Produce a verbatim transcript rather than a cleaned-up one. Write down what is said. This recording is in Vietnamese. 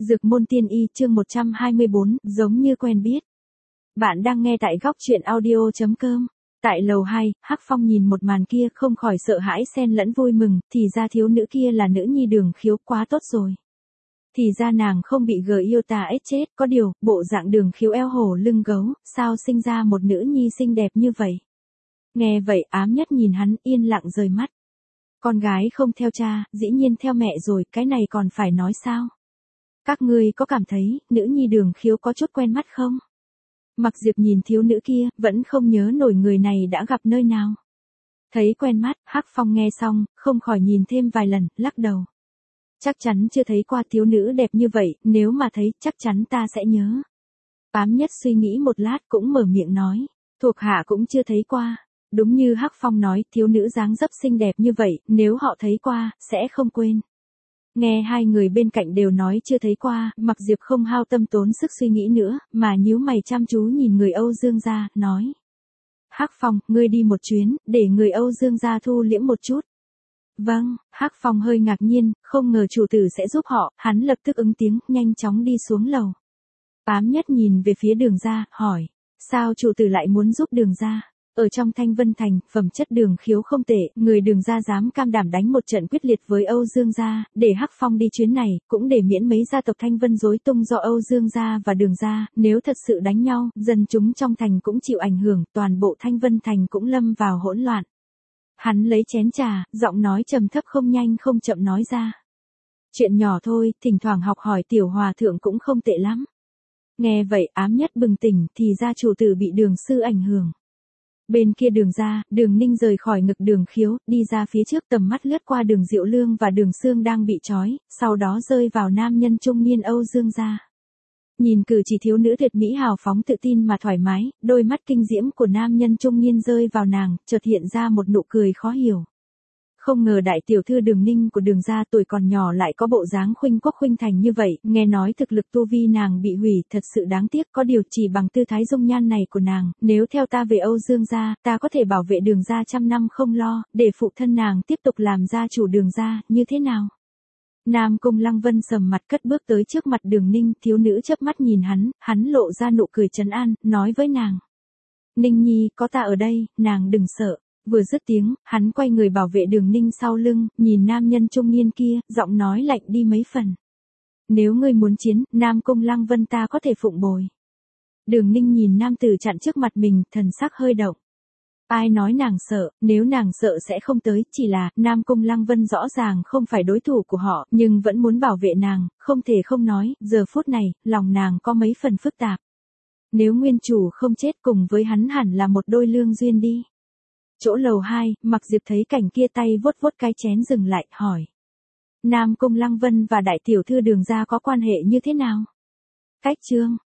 Dược môn tiên y chương một trăm hai mươi bốn, giống như quen biết. Bạn đang nghe tại góc truyện audio chấm com. Tại lầu hai, Hắc Phong nhìn một màn kia không khỏi sợ hãi xen lẫn vui mừng, thì ra thiếu nữ kia là nữ nhi Đường Khiếu, quá tốt rồi. Thì ra nàng không bị gờ yêu tà ết chết, có điều, bộ dạng Đường Khiếu eo hổ lưng gấu, sao sinh ra một nữ nhi xinh đẹp như vậy. Nghe vậy Ám Nhất nhìn hắn yên lặng rời mắt. Con gái không theo cha, dĩ nhiên theo mẹ rồi, cái này còn phải nói sao? Các ngươi có cảm thấy, nữ nhi Đường Khiếu có chút quen mắt không? Mặc Diệp nhìn thiếu nữ kia, vẫn không nhớ nổi người này đã gặp nơi nào. Thấy quen mắt, Hắc Phong nghe xong, không khỏi nhìn thêm vài lần, lắc đầu. Chắc chắn chưa thấy qua thiếu nữ đẹp như vậy, nếu mà thấy, chắc chắn ta sẽ nhớ. Ám Nhất suy nghĩ một lát cũng mở miệng nói, thuộc hạ cũng chưa thấy qua. Đúng như Hắc Phong nói, thiếu nữ dáng dấp xinh đẹp như vậy, nếu họ thấy qua, sẽ không quên. Nghe hai người bên cạnh đều nói chưa thấy qua, Mặc Diệp không hao tâm tốn sức suy nghĩ nữa, mà nhíu mày chăm chú nhìn người Âu Dương gia, nói. Hắc Phong, ngươi đi một chuyến, để người Âu Dương gia thu liễm một chút. Vâng, Hắc Phong hơi ngạc nhiên, không ngờ chủ tử sẽ giúp họ, hắn lập tức ứng tiếng, nhanh chóng đi xuống lầu. Ám Nhất nhìn về phía Đường gia, hỏi, sao chủ tử lại muốn giúp Đường gia? Ở trong Thanh Vân Thành, phẩm chất Đường Khiếu không tệ, người Đường gia dám cam đảm đánh một trận quyết liệt với Âu Dương gia, để Hắc Phong đi chuyến này, cũng để miễn mấy gia tộc Thanh Vân rối tung do Âu Dương gia và Đường gia, nếu thật sự đánh nhau, dân chúng trong thành cũng chịu ảnh hưởng, toàn bộ Thanh Vân Thành cũng lâm vào hỗn loạn. Hắn lấy chén trà, giọng nói trầm thấp không nhanh không chậm nói ra. Chuyện nhỏ thôi, thỉnh thoảng học hỏi tiểu hòa thượng cũng không tệ lắm. Nghe vậy Ám Nhất bừng tỉnh, thì ra chủ tử bị Đường sư ảnh hưởng. Bên kia Đường gia, Đường Ninh rời khỏi ngực Đường Khiếu, đi ra phía trước, tầm mắt lướt qua Đường Diệu Lương và Đường Sương đang bị trói, sau đó rơi vào nam nhân trung niên Âu Dương gia. Nhìn cử chỉ thiếu nữ tuyệt mỹ hào phóng tự tin mà thoải mái, đôi mắt kinh diễm của nam nhân trung niên rơi vào nàng, chợt hiện ra một nụ cười khó hiểu. Không ngờ đại tiểu thư Đường Ninh của Đường gia tuổi còn nhỏ lại có bộ dáng khuynh quốc khuynh thành như vậy, nghe nói thực lực tu vi nàng bị hủy, thật sự đáng tiếc, có điều chỉ bằng tư thái dung nhan này của nàng, nếu theo ta về Âu Dương gia, ta có thể bảo vệ Đường gia trăm năm không lo, để phụ thân nàng tiếp tục làm gia chủ Đường gia, như thế nào? Nam Cung Lăng Vân sầm mặt cất bước tới trước mặt Đường Ninh, thiếu nữ chớp mắt nhìn hắn, hắn lộ ra nụ cười trấn an, nói với nàng. Ninh nhi, có ta ở đây, nàng đừng sợ. Vừa dứt tiếng, hắn quay người bảo vệ Đường Ninh sau lưng, nhìn nam nhân trung niên kia, giọng nói lạnh đi mấy phần. Nếu ngươi muốn chiến, Nam Cung Lăng Vân ta có thể phụng bồi. Đường Ninh nhìn nam tử chặn trước mặt mình, thần sắc hơi động. Ai nói nàng sợ, nếu nàng sợ sẽ không tới, chỉ là, Nam Cung Lăng Vân rõ ràng không phải đối thủ của họ, nhưng vẫn muốn bảo vệ nàng, không thể không nói, giờ phút này, lòng nàng có mấy phần phức tạp. Nếu nguyên chủ không chết cùng với hắn hẳn là một đôi lương duyên đi. Chỗ lầu hai, Mặc Diệp thấy cảnh kia tay vuốt vuốt cái chén dừng lại, hỏi. Nam Cung Lăng Vân và đại tiểu thư Đường gia có quan hệ như thế nào? Cách chương.